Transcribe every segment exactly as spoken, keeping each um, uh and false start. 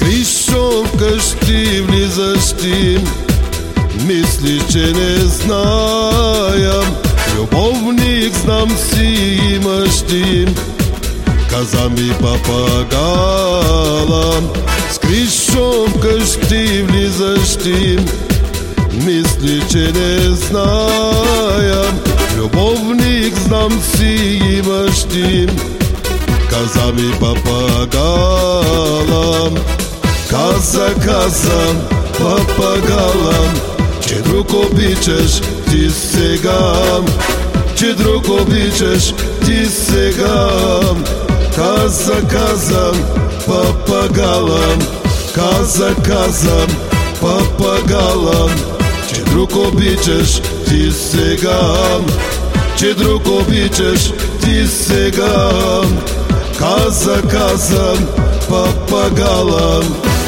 кришом вкъщи влизаш ти, мисли, че не знаем. Любовник знам си имаш ти, каза ми папагала. С кришом вкъщи влизаш ти, мисли, че не знаем. Любовник знам си имаш ти, каза ми папагала. Каза, каза папагала, че друг обичаш ти сега, че друг обичаш ти сега. Каза, каза папагала, каза, каза папагала, че друг обичаш ти сега, че друг обичаш ти сега. Каза, каза папагала.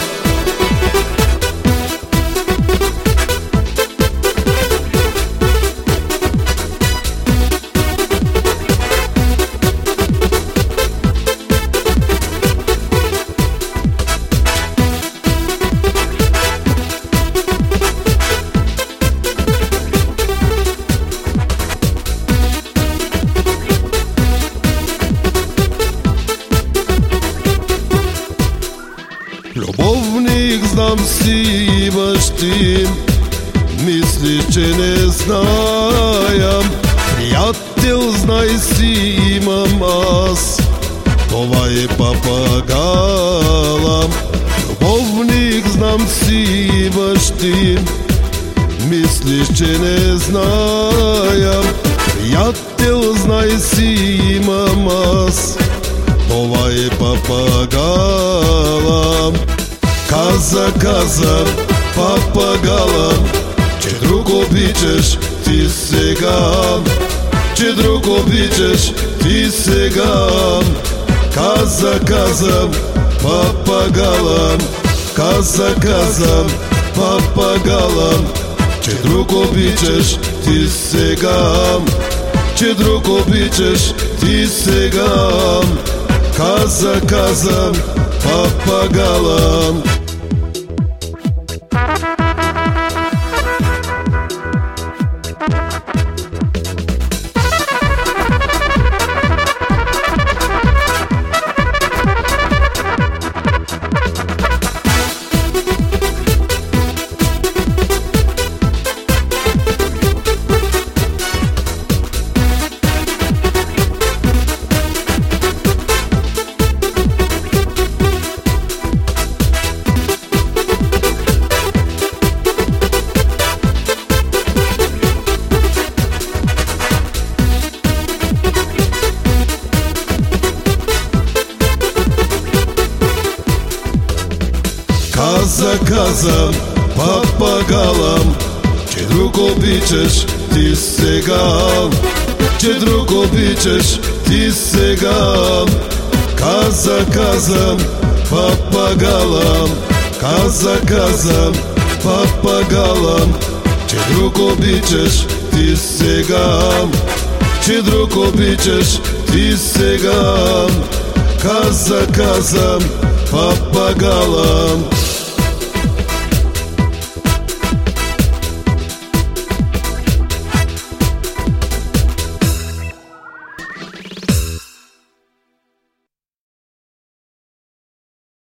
Любовник знам си имаш ти, мисли, че не знаем. Приятел знай си имам аз, това е папагала. Любовник знам си имаш ти, мислиш, че не знаем. Приятел знай си имам аз, това е папагала. Каза, каза папагала, че друг обичаш ти сега, че друг обичаш ти сега. Каза, каза папагала, каза, каза папагала, че друг обичаш ти сега, че друг обичаш ти сега. Каза, каза папагала. Каза, каза папагала, че друг обичаш ти сега, че друг обичаш ти сега. Каза, каза папагала, каза, каза папагала, че друг обичаш ти сега, че друг обичаш ти сега. Каза, каза папагала.